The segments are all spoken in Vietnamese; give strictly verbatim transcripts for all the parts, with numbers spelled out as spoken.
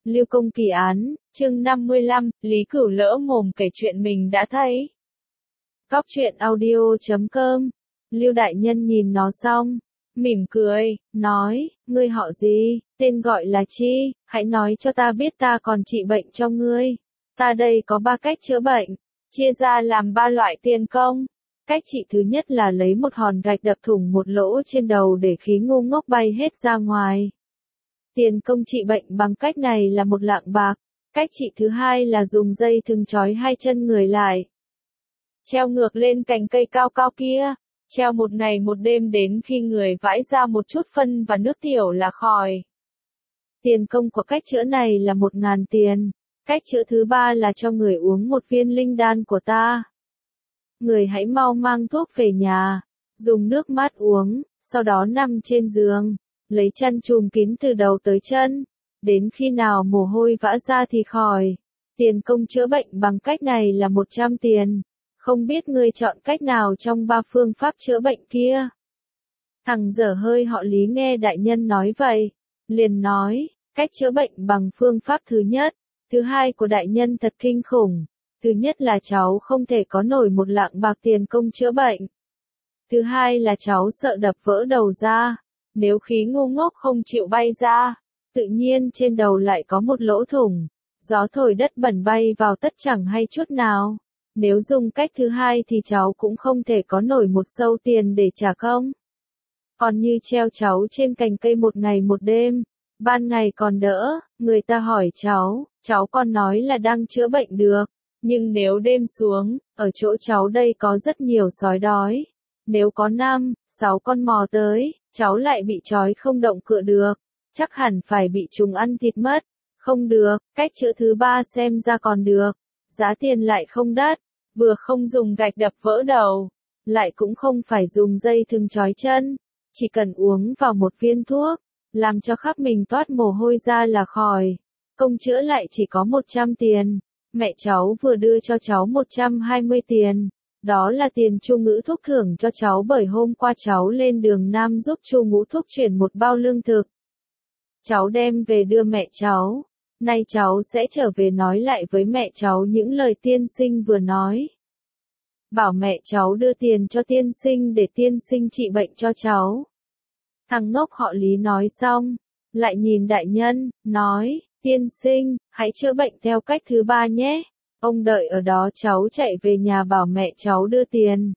Lưu Công kỳ án, chương năm mươi lăm, Lý Cửu lỡ mồm kể chuyện mình đã thấy. Góc truyện audio chấm com. Lưu đại nhân nhìn nó xong, mỉm cười, nói, ngươi họ gì, tên gọi là chi, hãy nói cho ta biết ta còn trị bệnh cho ngươi. Ta đây có ba cách chữa bệnh, chia ra làm ba loại tiền công. Cách trị thứ nhất là lấy một hòn gạch đập thủng một lỗ trên đầu để khí ngu ngốc bay hết ra ngoài. Tiền công trị bệnh bằng cách này là một lạng bạc. Cách trị thứ hai là dùng dây thừng trói hai chân người lại, treo ngược lên cành cây cao cao kia, treo một ngày một đêm đến khi người vãi ra một chút phân và nước tiểu là khỏi. Tiền công của cách chữa này là một ngàn tiền. Cách chữa thứ ba là cho người uống một viên linh đan của ta. Người hãy mau mang thuốc về nhà, dùng nước mát uống, sau đó nằm trên giường, lấy chăn trùm kín từ đầu tới chân, đến khi nào mồ hôi vã ra thì khỏi. Tiền công chữa bệnh bằng cách này là một trăm tiền. Không biết ngươi chọn cách nào trong ba phương pháp chữa bệnh kia? Thằng dở hơi họ Lý nghe đại nhân nói vậy, liền nói, cách chữa bệnh bằng phương pháp thứ nhất, thứ hai của đại nhân thật kinh khủng. Thứ nhất là cháu không thể có nổi một lạng bạc tiền công chữa bệnh. Thứ hai là cháu sợ đập vỡ đầu ra. Nếu khí ngu ngốc không chịu bay ra, tự nhiên trên đầu lại có một lỗ thủng. Gió thổi đất bẩn bay vào tất chẳng hay chút nào. Nếu dùng cách thứ hai thì cháu cũng không thể có nổi một xu tiền để trả công. Còn như treo cháu trên cành cây một ngày một đêm, ban ngày còn đỡ, người ta hỏi cháu, cháu còn nói là đang chữa bệnh được. Nhưng nếu đêm xuống, ở chỗ cháu đây có rất nhiều sói đói. Nếu có năm, sáu con mò tới, cháu lại bị trói không động cựa được. Chắc hẳn phải bị chúng ăn thịt mất. Không được, cách chữa thứ ba xem ra còn được. Giá tiền lại không đắt, vừa không dùng gạch đập vỡ đầu, lại cũng không phải dùng dây thừng trói chân. Chỉ cần uống vào một viên thuốc, làm cho khắp mình toát mồ hôi ra là khỏi. Công chữa lại chỉ có một trăm tiền. Mẹ cháu vừa đưa cho cháu một trăm hai mươi tiền. Đó là tiền Chu Ngữ Thúc thưởng cho cháu bởi hôm qua cháu lên đường Nam giúp Chu Ngũ Thúc chuyển một bao lương thực. Cháu đem về đưa mẹ cháu. Nay cháu sẽ trở về nói lại với mẹ cháu những lời tiên sinh vừa nói. Bảo mẹ cháu đưa tiền cho tiên sinh để tiên sinh trị bệnh cho cháu. Thằng ngốc họ Lý nói xong, lại nhìn đại nhân, nói, tiên sinh, hãy chữa bệnh theo cách thứ ba nhé. Ông đợi ở đó cháu chạy về nhà bảo mẹ cháu đưa tiền.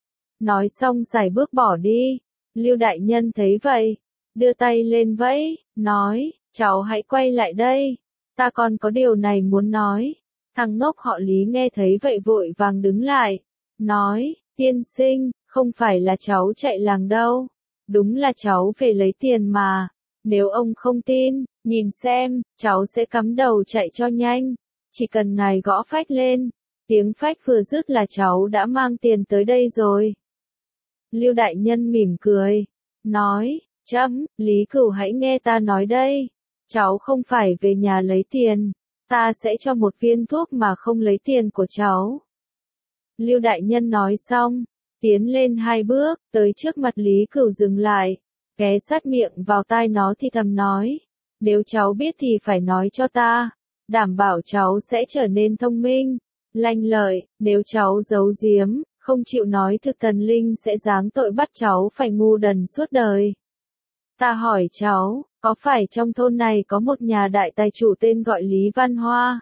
Nói xong xài bước bỏ đi. Lưu đại nhân thấy vậy, đưa tay lên vẫy, nói, cháu hãy quay lại đây. Ta còn có điều này muốn nói. Thằng ngốc họ Lý nghe thấy vậy vội vàng đứng lại, nói, tiên sinh, không phải là cháu chạy làng đâu. Đúng là cháu về lấy tiền mà. Nếu ông không tin, nhìn xem, cháu sẽ cắm đầu chạy cho nhanh. Chỉ cần ngài gõ phách lên, tiếng phách vừa dứt là cháu đã mang tiền tới đây rồi. Lưu đại nhân mỉm cười, nói, chấm, Lý Cửu hãy nghe ta nói đây. Cháu không phải về nhà lấy tiền, ta sẽ cho một viên thuốc mà không lấy tiền của cháu. Lưu đại nhân nói xong, tiến lên hai bước, tới trước mặt Lý Cửu dừng lại, ghé sát miệng vào tai nó thì thầm nói, nếu cháu biết thì phải nói cho ta, đảm bảo cháu sẽ trở nên thông minh, lanh lợi. Nếu cháu giấu giếm, không chịu nói thực thần linh sẽ giáng tội bắt cháu phải ngu đần suốt đời. Ta hỏi cháu, có phải trong thôn này có một nhà đại tài chủ tên gọi Lý Văn Hoa?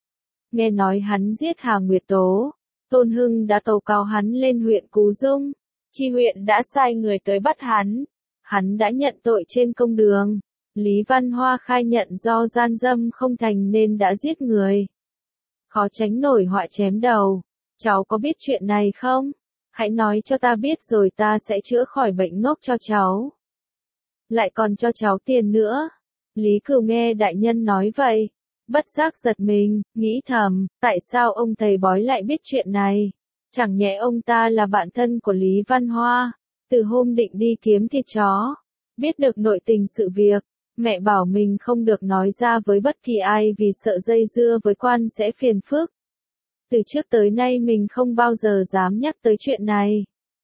Nghe nói hắn giết Hà Nguyệt Tố, Tôn Hưng đã tâu cáo hắn lên huyện Cú Dung. Chi huyện đã sai người tới bắt hắn. Hắn đã nhận tội trên công đường. Lý Văn Hoa khai nhận do gian dâm không thành nên đã giết người. Khó tránh nổi họa chém đầu. Cháu có biết chuyện này không? Hãy nói cho ta biết rồi ta sẽ chữa khỏi bệnh ngốc cho cháu. Lại còn cho cháu tiền nữa. Lý Cửu nghe đại nhân nói vậy, bất giác giật mình, nghĩ thầm, tại sao ông thầy bói lại biết chuyện này? Chẳng nhẽ ông ta là bạn thân của Lý Văn Hoa, từ hôm định đi kiếm thịt chó, biết được nội tình sự việc, mẹ bảo mình không được nói ra với bất kỳ ai vì sợ dây dưa với quan sẽ phiền phức. Từ trước tới nay mình không bao giờ dám nhắc tới chuyện này.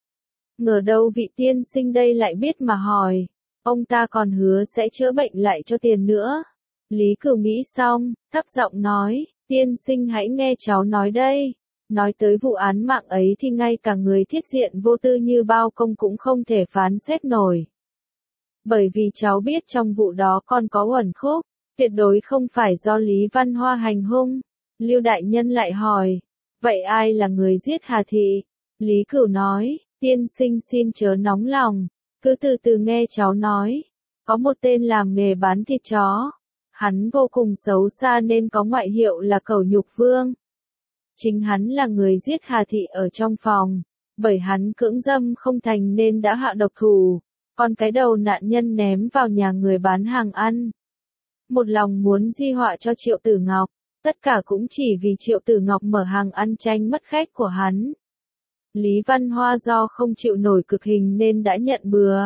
Ngờ đâu vị tiên sinh đây lại biết mà hỏi, ông ta còn hứa sẽ chữa bệnh lại cho tiền nữa. Lý Cửu nghĩ xong, thấp giọng nói, tiên sinh hãy nghe cháu nói đây. Nói tới vụ án mạng ấy thì ngay cả người thiết diện vô tư như Bao Công cũng không thể phán xét nổi. Bởi vì cháu biết trong vụ đó còn có uẩn khúc, tuyệt đối không phải do Lý Văn Hoa hành hung. Lưu đại nhân lại hỏi, vậy ai là người giết Hà Thị? Lý Cửu nói, tiên sinh xin chớ nóng lòng, cứ từ từ nghe cháu nói. Có một tên làm nghề bán thịt chó. Hắn vô cùng xấu xa nên có ngoại hiệu là Cẩu Nhục Vương. Chính hắn là người giết Hà Thị ở trong phòng, bởi hắn cưỡng dâm không thành nên đã hạ độc thủ, còn cái đầu nạn nhân ném vào nhà người bán hàng ăn. Một lòng muốn di họa cho Triệu Tử Ngọc, tất cả cũng chỉ vì Triệu Tử Ngọc mở hàng ăn tranh mất khách của hắn. Lý Văn Hoa do không chịu nổi cực hình nên đã nhận bừa.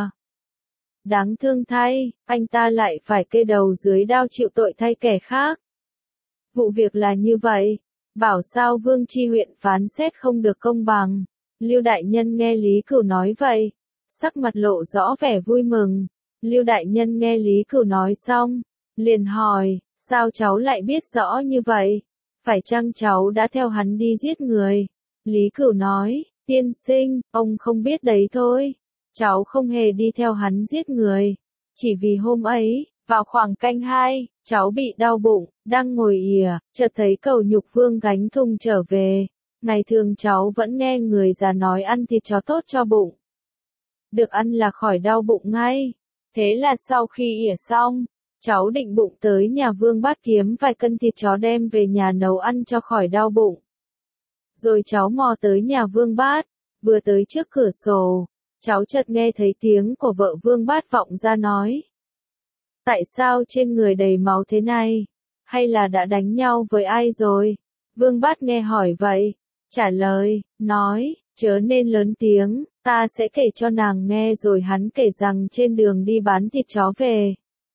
Đáng thương thay, anh ta lại phải kê đầu dưới đao chịu tội thay kẻ khác. Vụ việc là như vậy, bảo sao Vương Chi huyện phán xét không được công bằng. Lưu đại nhân nghe Lý Cửu nói vậy, sắc mặt lộ rõ vẻ vui mừng. Lưu đại nhân nghe Lý Cửu nói xong, liền hỏi, sao cháu lại biết rõ như vậy? Phải chăng cháu đã theo hắn đi giết người? Lý Cửu nói, tiên sinh, ông không biết đấy thôi. Cháu không hề đi theo hắn giết người. Chỉ vì hôm ấy, vào khoảng canh hai, cháu bị đau bụng, đang ngồi ỉa, chợt thấy Cẩu Nhục Vương gánh thùng trở về. Ngày thường cháu vẫn nghe người già nói ăn thịt chó tốt cho bụng. Được ăn là khỏi đau bụng ngay. Thế là sau khi ỉa xong, cháu định bụng tới nhà Vương Bát kiếm vài cân thịt chó đem về nhà nấu ăn cho khỏi đau bụng. Rồi cháu mò tới nhà Vương Bát, vừa tới trước cửa sổ, cháu chợt nghe thấy tiếng của vợ Vương Bát vọng ra nói. Tại sao trên người đầy máu thế này? Hay là đã đánh nhau với ai rồi? Vương Bát nghe hỏi vậy, trả lời, nói, chớ nên lớn tiếng, ta sẽ kể cho nàng nghe. Rồi hắn kể rằng trên đường đi bán thịt chó về.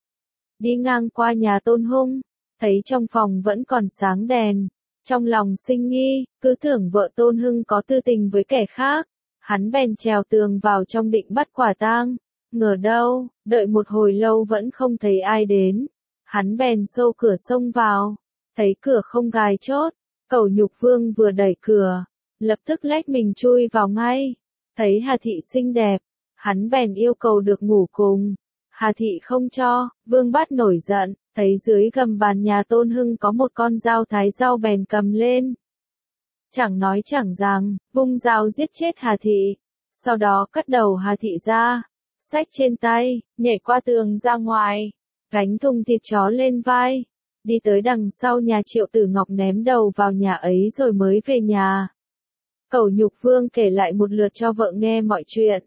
Đi ngang qua nhà Tôn Hung, thấy trong phòng vẫn còn sáng đèn. Trong lòng sinh nghi, cứ tưởng vợ Tôn Hưng có tư tình với kẻ khác. Hắn bèn trèo tường vào trong định bắt quả tang. Ngờ đâu, đợi một hồi lâu vẫn không thấy ai đến. Hắn bèn xô cửa xông vào. Thấy cửa không gài chốt. Cẩu Nhục Vương vừa đẩy cửa, lập tức lách mình chui vào ngay. Thấy Hà Thị xinh đẹp, hắn bèn yêu cầu được ngủ cùng. Hà Thị không cho, Vương Bát nổi giận, thấy dưới gầm bàn nhà Tôn Hưng có một con dao thái rau bèn cầm lên. Chẳng nói chẳng rằng, vung dao giết chết Hà Thị. Sau đó cắt đầu Hà Thị ra, xách trên tay, nhảy qua tường ra ngoài, gánh thùng thịt chó lên vai. Đi tới đằng sau nhà Triệu Tử Ngọc ném đầu vào nhà ấy rồi mới về nhà. Cẩu Nhục Vương kể lại một lượt cho vợ nghe mọi chuyện.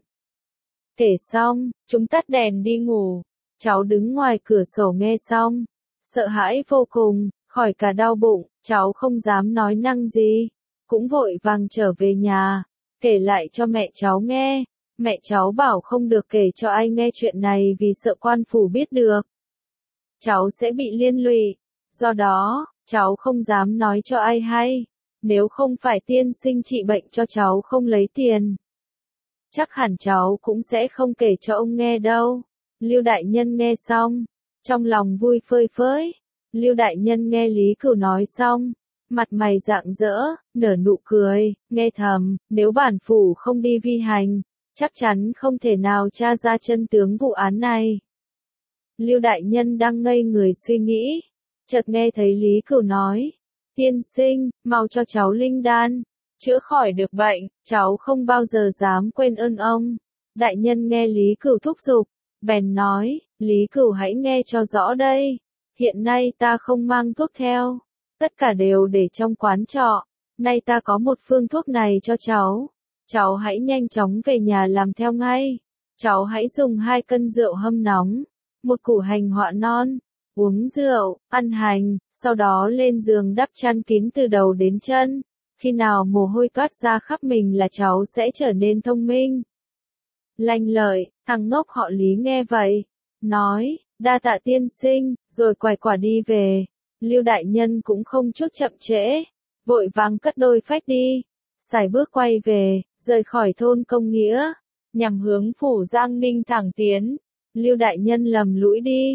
Kể xong, chúng tắt đèn đi ngủ. Cháu đứng ngoài cửa sổ nghe xong, sợ hãi vô cùng, khỏi cả đau bụng, cháu không dám nói năng gì, cũng vội vàng trở về nhà, kể lại cho mẹ cháu nghe. Mẹ cháu bảo không được kể cho ai nghe chuyện này vì sợ quan phủ biết được. Cháu sẽ bị liên lụy, do đó, cháu không dám nói cho ai hay. Nếu không phải tiên sinh trị bệnh cho cháu không lấy tiền, chắc hẳn cháu cũng sẽ không kể cho ông nghe đâu. Lưu đại nhân nghe xong, trong lòng vui phơi phới. Lưu đại nhân nghe Lý Cửu nói xong, mặt mày rạng rỡ, nở nụ cười, nghe thầm, nếu bản phủ không đi vi hành, chắc chắn không thể nào tra ra chân tướng vụ án này. Lưu đại nhân đang ngây người suy nghĩ, chợt nghe thấy Lý Cửu nói, tiên sinh, mau cho cháu linh đan, chữa khỏi được bệnh, cháu không bao giờ dám quên ơn ông. Đại nhân nghe Lý Cửu thúc giục, bèn nói, Lý Cửu hãy nghe cho rõ đây, hiện nay ta không mang thuốc theo, tất cả đều để trong quán trọ, nay ta có một phương thuốc này cho cháu, cháu hãy nhanh chóng về nhà làm theo ngay. Cháu hãy dùng hai cân rượu hâm nóng, một củ hành họa non, uống rượu, ăn hành, sau đó lên giường đắp chăn kín từ đầu đến chân. Khi nào mồ hôi toát ra khắp mình là cháu sẽ trở nên thông minh. Lanh lợi, thằng ngốc họ Lý nghe vậy, nói, đa tạ tiên sinh, rồi quay quả đi về. Lưu đại nhân cũng không chút chậm trễ, vội vàng cất đôi phách đi, sải bước quay về, rời khỏi thôn Công Nghĩa, nhằm hướng phủ Giang Ninh thẳng tiến. Lưu đại nhân lầm lũi đi,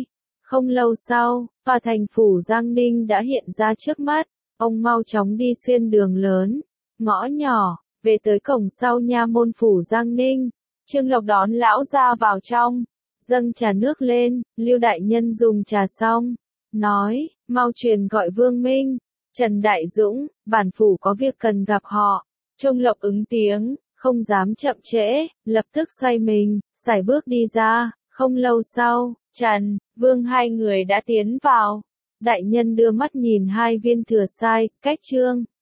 Không lâu sau, tòa thành phủ Giang Ninh đã hiện ra trước mắt, ông mau chóng đi xuyên đường lớn, ngõ nhỏ, về tới cổng sau nha môn phủ Giang Ninh. Trương Lộc đón lão ra vào trong, dâng trà nước lên, Lưu đại nhân dùng trà xong, nói, mau truyền gọi Vương Minh, Trần Đại Dũng, bản phủ có việc cần gặp họ. Trương Lộc ứng tiếng, không dám chậm trễ, lập tức xoay mình, sải bước đi ra. Không lâu sau, Trần, Vương hai người đã tiến vào. Đại nhân đưa mắt nhìn hai viên thừa sai, cách Trương